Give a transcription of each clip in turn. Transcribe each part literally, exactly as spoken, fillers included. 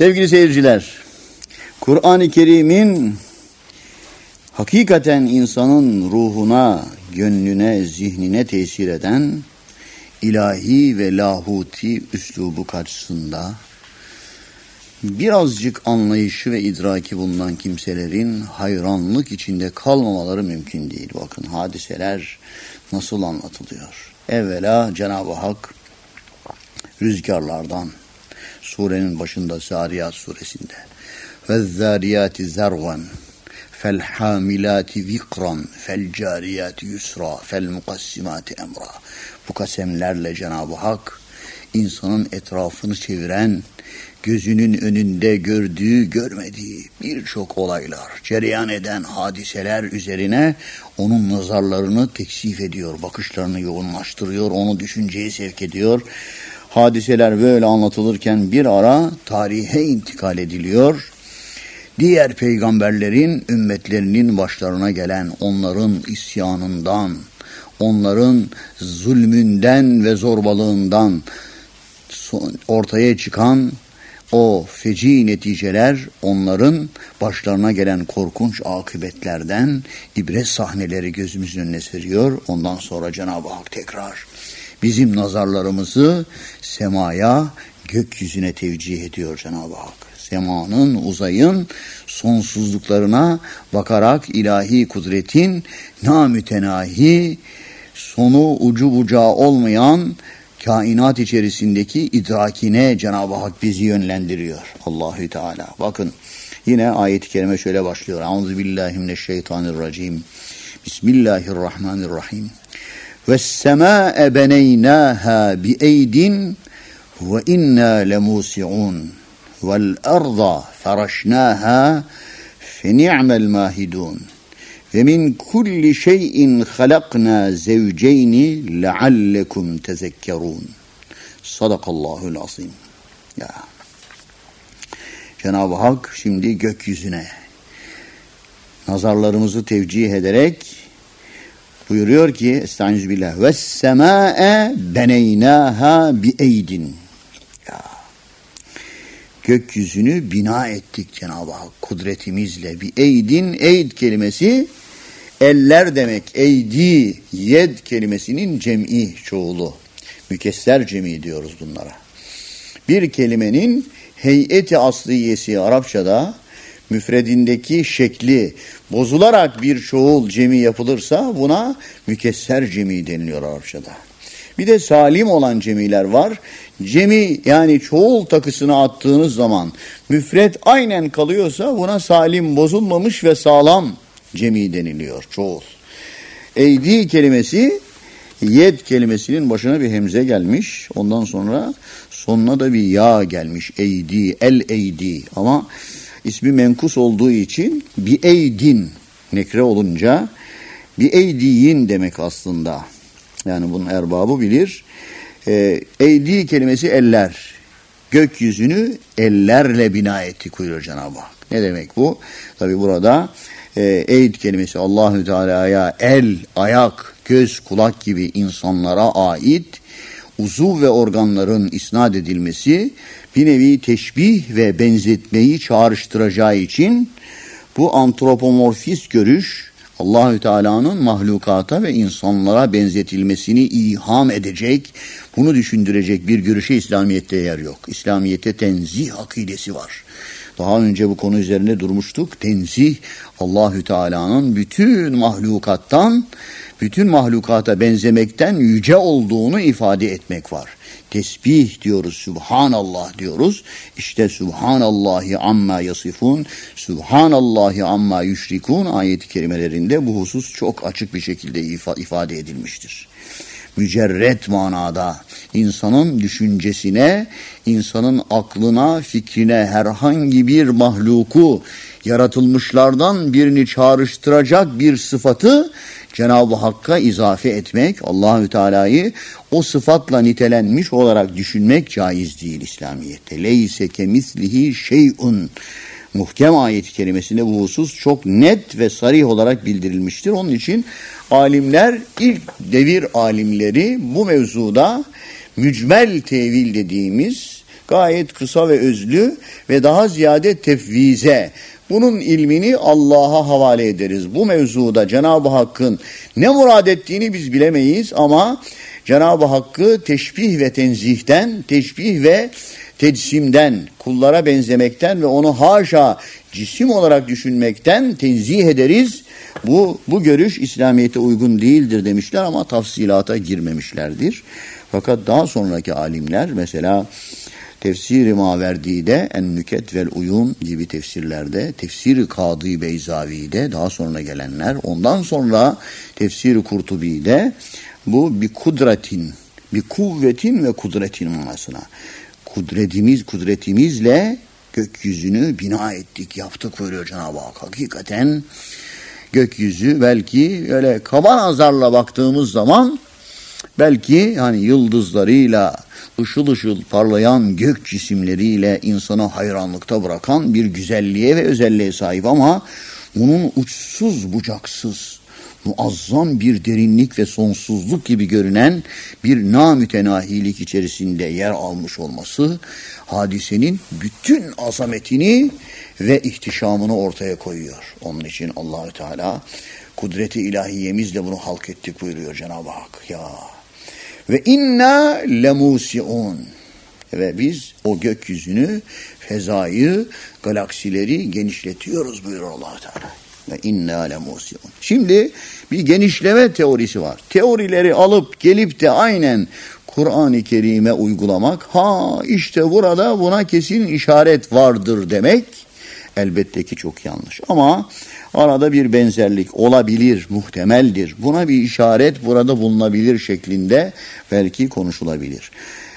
Sevgili seyirciler, Kur'an-ı Kerim'in hakikaten insanın ruhuna, gönlüne, zihnine tesir eden ilahi ve lahuti üslubu karşısında birazcık anlayışı ve idraki bulunan kimselerin hayranlık içinde kalmamaları mümkün değil. Bakın hadiseler nasıl anlatılıyor. Evvela Cenab-ı Hak rüzgarlardan, surenin başında Zariyat suresinde وَالذَّارِيَاتِ زَرْغًا فَالْحَامِلَاتِ وِقْرًا فَالْجَارِيَاتِ يُسْرًا فَالْمُقَسِّمَاتِ اَمْرًا. Bu kasemlerle Cenab-ı Hak insanın etrafını çeviren, gözünün önünde gördüğü, görmediği birçok olaylar, cereyan eden hadiseler üzerine onun nazarlarını teksif ediyor, bakışlarını yoğunlaştırıyor, onu düşünceye sevk ediyor. Hadiseler böyle anlatılırken bir ara tarihe intikal ediliyor. Diğer peygamberlerin, ümmetlerinin başlarına gelen onların isyanından, onların zulmünden ve zorbalığından ortaya çıkan o feci neticeler, onların başlarına gelen korkunç akıbetlerden ibret sahneleri gözümüzün önüne seriyor. Ondan sonra Cenab-ı Hak tekrar bizim nazarlarımızı semaya, gökyüzüne tevcih ediyor Cenab-ı Hak. Semanın, uzayın sonsuzluklarına bakarak ilahi kudretin namütenahi, sonu ucu bucağı olmayan kainat içerisindeki idrakine Cenab-ı Hak bizi yönlendiriyor. Allahü Teala. Bakın yine ayet-i kerime şöyle başlıyor. Euzubillahimineşşeytanirracim. Bismillahirrahmanirrahim. وَالسَّمَاءَ بَنَيْنَاهَا بِاَيْدٍ وَاِنَّا لَمُوسِعُونَ وَالْأَرْضَ فَرَشْنَاهَا فَنِعْمَ الْمَاهِدُونَ وَمِنْ كُلِّ شَيْءٍ خَلَقْنَا زَوْجَيْنِ لَعَلَّكُمْ تَذَكَّرُونَ. Sadakallahul azim. Ya. Cenab-ı Hak şimdi gökyüzüne nazarlarımızı tevcih ederek buyuruyor ki Estağfirullah. وَالسَّمَاءَ بَنَيْنَاهَا بِاَيْدٍ. Ya. Gökyüzünü bina ettik Cenab-ı Hak kudretimizle. Bir eydin, eyd kelimesi eller demek. Eydi, yed kelimesinin cem'i çoğulu. Mükesser cem'i diyoruz bunlara. Bir kelimenin heyeti asliyesi Arapçada müfredindeki şekli bozularak bir çoğul cemi yapılırsa buna mükesser cemi deniliyor Arapçada. Bir de salim olan cemiler var. Cemi yani çoğul takısını attığınız zaman müfred aynen kalıyorsa buna salim, bozulmamış ve sağlam cemi deniliyor. Çoğul. Eydi kelimesi yed kelimesinin başına bir hemze gelmiş. Ondan sonra sonuna da bir ya gelmiş. Eydi, el eydi. Ama ismi menkus olduğu için bi eydin nekre olunca bi eydiyin demek aslında. Yani bunun erbabı bilir. E, eydi kelimesi eller. Gökyüzünü ellerle bina etti buyuruyor Cenab-ı Hak. Ne demek bu? Tabi burada e, eyd kelimesi Allahü Teala'ya el, ayak, göz, kulak gibi insanlara ait uzuv ve organların isnat edilmesi bir nevi teşbih ve benzetmeyi çağrıştıracağı için bu antropomorfist görüş Allahü Teala'nın mahlukata ve insanlara benzetilmesini iham edecek, bunu düşündürecek bir görüşe İslamiyet'te yer yok. İslamiyet'te tenzih akidesi var. Daha önce bu konu üzerinde durmuştuk. Tenzih Allahü Teala'nın bütün mahlukattan, bütün mahlukata benzemekten yüce olduğunu ifade etmek var. Tesbih diyoruz, Subhanallah diyoruz. İşte Subhanallahi amma yasifun, Subhanallahi amma yüşrikun ayet-i kerimelerinde bu husus çok açık bir şekilde ifade edilmiştir. Mücerret manada insanın düşüncesine, insanın aklına, fikrine herhangi bir mahluku, yaratılmışlardan birini çağrıştıracak bir sıfatı Cenab-ı Hakk'a izafe etmek, Allahü Teala'yı o sıfatla nitelenmiş olarak düşünmek caiz değil İslamiyet'te. Leyse kemislihi şey'un. Muhkem ayet-i kerimesinde bu husus çok net ve sarih olarak bildirilmiştir. Onun için alimler, ilk devir alimleri bu mevzuda mücmel tevil dediğimiz gayet kısa ve özlü ve daha ziyade tefvize. Bunun ilmini Allah'a havale ederiz. Bu mevzuda Cenab-ı Hakk'ın ne murad ettiğini biz bilemeyiz ama Cenab-ı Hakk'ı teşbih ve tenzihten, teşbih ve tecsimden, kullara benzemekten ve onu haşa cisim olarak düşünmekten tenzih ederiz. Bu, bu görüş İslamiyet'e uygun değildir demişler ama tafsilata girmemişlerdir. Fakat daha sonraki alimler mesela Tefsir-i Maverdi'de, En-Nüket vel Uyun gibi tefsirlerde, Tefsir-i Kadı Beyzavi'de daha sonra gelenler, ondan sonra Tefsir-i Kurtubi'de bu bir kudretin, bir kuvvetin ve kudretin manasına. Kudretimiz, kudretimizle gökyüzünü bina ettik, yaptık buyuruyor Cenab-ı Hak. Hakikaten gökyüzü belki öyle kaba nazarla baktığımız zaman belki hani yıldızlarıyla, ışıl ışıl parlayan gök cisimleriyle insanı hayranlıkta bırakan bir güzelliğe ve özelliğe sahip ama bunun uçsuz bucaksız, muazzam bir derinlik ve sonsuzluk gibi görünen bir namütenahilik içerisinde yer almış olması hadisenin bütün azametini ve ihtişamını ortaya koyuyor. Onun için Allahü Teala kudreti ilahiyemizle bunu halk ettik buyuruyor Cenab-ı Hak. Ya ve inna lemusiun ve biz o gökyüzünü, fezayı, galaksileri genişletiyoruz buyuruyor Allah Teala. Ve inna lemusiun. Şimdi bir genişleme teorisi var. Teorileri alıp gelip de aynen Kur'an-ı Kerim'e uygulamak, ha işte burada buna kesin işaret vardır demek elbette ki çok yanlış. Ama arada bir benzerlik olabilir, muhtemeldir. Buna bir işaret burada bulunabilir şeklinde belki konuşulabilir.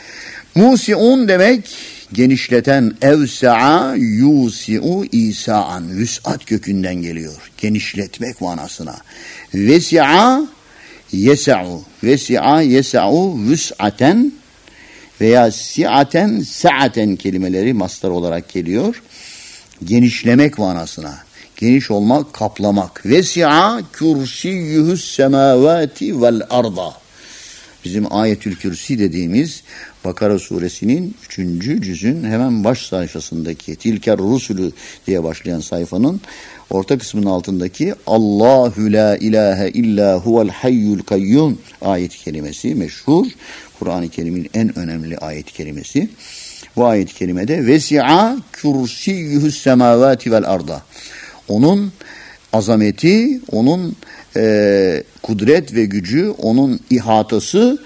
Musiun demek genişleten, evsa'a yusi'u isa'an, vüs'at kökünden geliyor. Genişletmek manasına. Vesi'a yesa'u, vesi'a yesa'u vüs'aten veya si'aten sa'aten kelimeleri mastar olarak geliyor. Genişlemek manasına. Geniş olmak, kaplamak. Vesi'a kürsiyyühü's semavati vel arda. Bizim Ayetül Kürsi dediğimiz Bakara suresinin üçüncü cüzün hemen baş sayfasındaki Tilker Rusulü diye başlayan sayfanın orta kısmının altındaki Allahu la ilahe illa huvel hayyul kayyum ayet-i kerimesi meşhur. Kur'an-ı Kerim'in en önemli ayet-i kerimesi. Bu ayet-i kerimede vesi'a kürsiyyühü's semavati vel arda. Onun azameti, onun e, kudret ve gücü, onun ihatası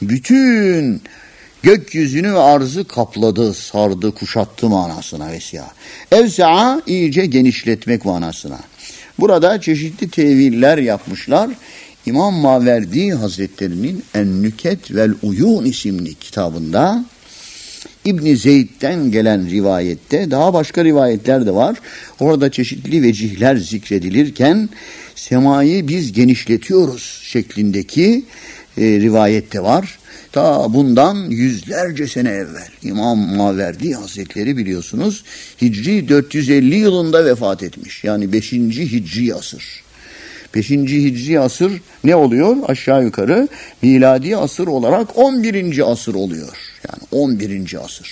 bütün gökyüzünü ve arzı kapladı, sardı, kuşattı manasına vesi'a. Evsa'a iyice genişletmek manasına. Burada çeşitli teviller yapmışlar. İmam Maverdi Hazretleri'nin En-Nüket vel Uyun isimli kitabında İbn-i Zeyd'den gelen rivayette daha başka rivayetler de var. Orada çeşitli vecihler zikredilirken semayı biz genişletiyoruz şeklindeki e, rivayette var. Ta bundan yüzlerce sene evvel İmam Maverdi Hazretleri biliyorsunuz Hicri dört yüz elli yılında vefat etmiş. Yani beşinci Hicri asır. beşinci Hicri asır ne oluyor? Aşağı yukarı miladi asır olarak on birinci asır oluyor. Yani on birinci asır.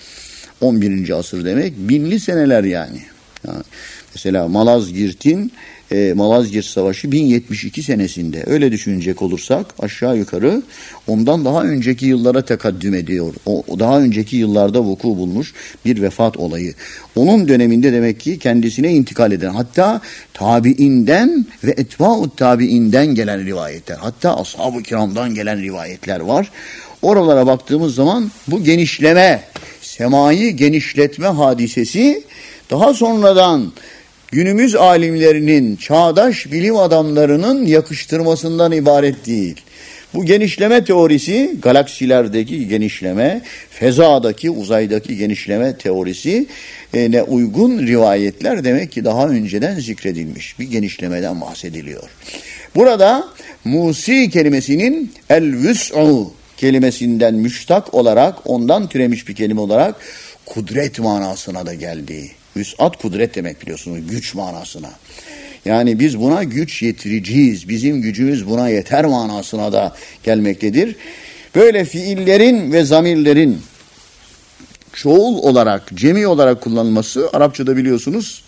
on birinci asır demek binli seneler yani. yani mesela Malazgirt'in e, Malazgirt Savaşı bin yetmiş iki senesinde öyle düşünecek olursak aşağı yukarı ondan daha önceki yıllara tekaddüm ediyor. O, daha önceki yıllarda vuku bulmuş bir vefat olayı. Onun döneminde demek ki kendisine intikal eden hatta tabiinden ve etba'ut tabiinden gelen rivayetler hatta ashab-ı kiramdan gelen rivayetler var. Oralara baktığımız zaman bu genişleme, semayı genişletme hadisesi daha sonradan günümüz alimlerinin, çağdaş bilim adamlarının yakıştırmasından ibaret değil. Bu genişleme teorisi, galaksilerdeki genişleme, fezadaki, uzaydaki genişleme teorisi e, ne uygun rivayetler demek ki daha önceden zikredilmiş. Bir genişlemeden bahsediliyor. Burada musi kelimesinin el-vüs'u kelimesinden müştak olarak, ondan türemiş bir kelime olarak kudret manasına da geldi. Vüs'at kudret demek biliyorsunuz, güç manasına. Yani biz buna güç yetireceğiz, bizim gücümüz buna yeter manasına da gelmektedir. Böyle fiillerin ve zamirlerin çoğul olarak, cemi olarak kullanılması Arapçada biliyorsunuz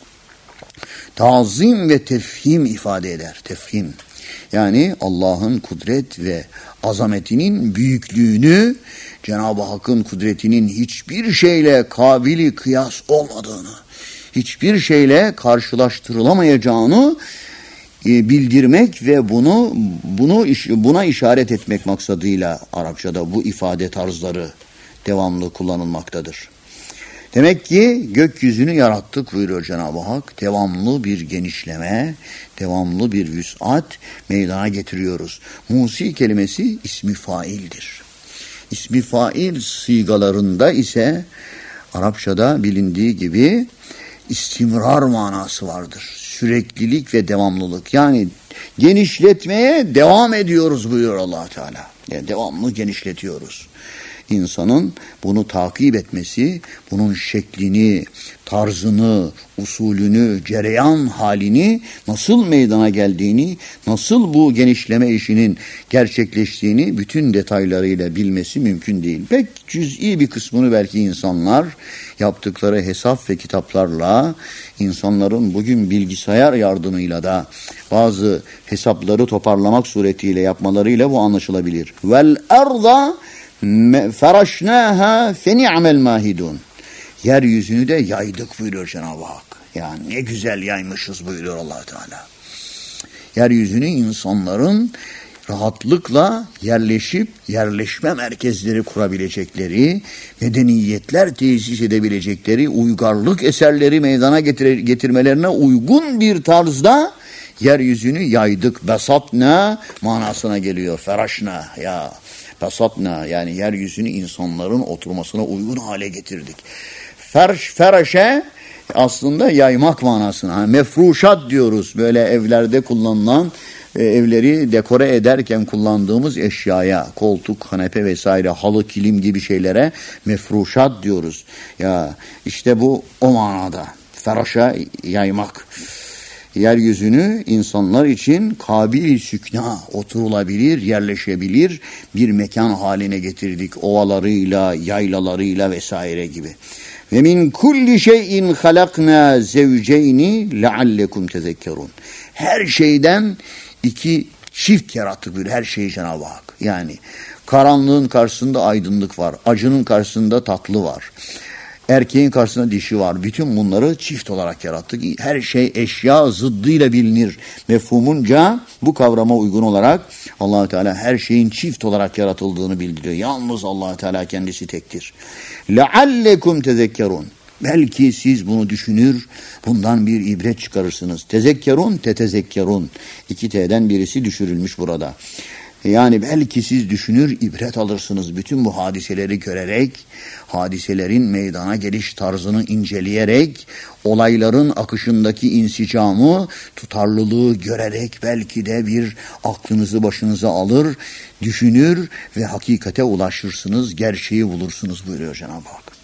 tazim ve tefhim ifade eder. Tefhim. Yani Allah'ın kudret ve azametinin büyüklüğünü, Cenab-ı Hakk'ın kudretinin hiçbir şeyle kabili kıyas olmadığını, hiçbir şeyle karşılaştırılamayacağını e, bildirmek ve bunu bunu buna işaret etmek maksadıyla Arapçada bu ifade tarzları devamlı kullanılmaktadır. Demek ki gökyüzünü yarattık buyuruyor Cenab-ı Hak. Devamlı bir genişleme, devamlı bir vüs'at meydana getiriyoruz. Musi kelimesi ismi faildir. İsmi fail sigalarında ise Arapçada bilindiği gibi istimrar manası vardır. Süreklilik ve devamlılık. Yani genişletmeye devam ediyoruz buyuruyor Allah Teala. Yani devamlı genişletiyoruz. İnsanın bunu takip etmesi, bunun şeklini, tarzını, usulünü, cereyan halini, nasıl meydana geldiğini, nasıl bu genişleme işinin gerçekleştiğini bütün detaylarıyla bilmesi mümkün değil. Pek cüz'i bir kısmını belki insanlar yaptıkları hesap ve kitaplarla, insanların bugün bilgisayar yardımıyla da bazı hesapları toparlamak suretiyle yapmalarıyla bu anlaşılabilir. Vel arda feraşnâhâ feni'mel mahidun. Yeryüzünü de yaydık buyuruyor Cenab-ı Hak. Yani ne güzel yaymışız buyuruyor Allah Teala. Yeryüzünü insanların rahatlıkla yerleşip yerleşme merkezleri kurabilecekleri, medeniyetler tesis edebilecekleri, uygarlık eserleri meydana getir- getirmelerine uygun bir tarzda yeryüzünü yaydık. Besatna manasına geliyor. Feraşna ya. Besatna yani yeryüzünü insanların oturmasına uygun hale getirdik. Ferş, feraşe aslında yaymak manasına. Mefruşat diyoruz. Böyle evlerde kullanılan, e, evleri dekore ederken kullandığımız eşyaya, koltuk, kanepe vesaire, halı, kilim gibi şeylere mefruşat diyoruz. Ya işte bu o manada. Feraşa yaymak. Yeryüzünü insanlar için kabil sükna, oturulabilir, yerleşebilir bir mekan haline getirdik. Ovalarıyla, yaylalarıyla vesaire gibi. Ve min kulli şeyin halakna zevceyni leallekum tezekkerun. Her şeyden iki çift yarattık bir her şeyi Cenab-ı Hak. Yani karanlığın karşısında aydınlık var, acının karşısında tatlı var. Erkeğin karşısında dişi var. Bütün bunları çift olarak yarattık. Her şey eşya zıddıyla bilinir. Mefhumunca bu kavrama uygun olarak Allah Teala her şeyin çift olarak yaratıldığını bildiriyor. Yalnız Allah Teala kendisi tektir. Leallekum tezekkerun. Belki siz bunu düşünür, bundan bir ibret çıkarırsınız. Tezekkerun, tetezekkerun. İki T'den birisi düşürülmüş burada. Yani belki siz düşünür, ibret alırsınız bütün bu hadiseleri görerek, hadiselerin meydana geliş tarzını inceleyerek, olayların akışındaki insicamı, tutarlılığı görerek belki de bir aklınızı başınıza alır, düşünür ve hakikate ulaşırsınız, gerçeği bulursunuz buyuruyor Cenab-ı Hak.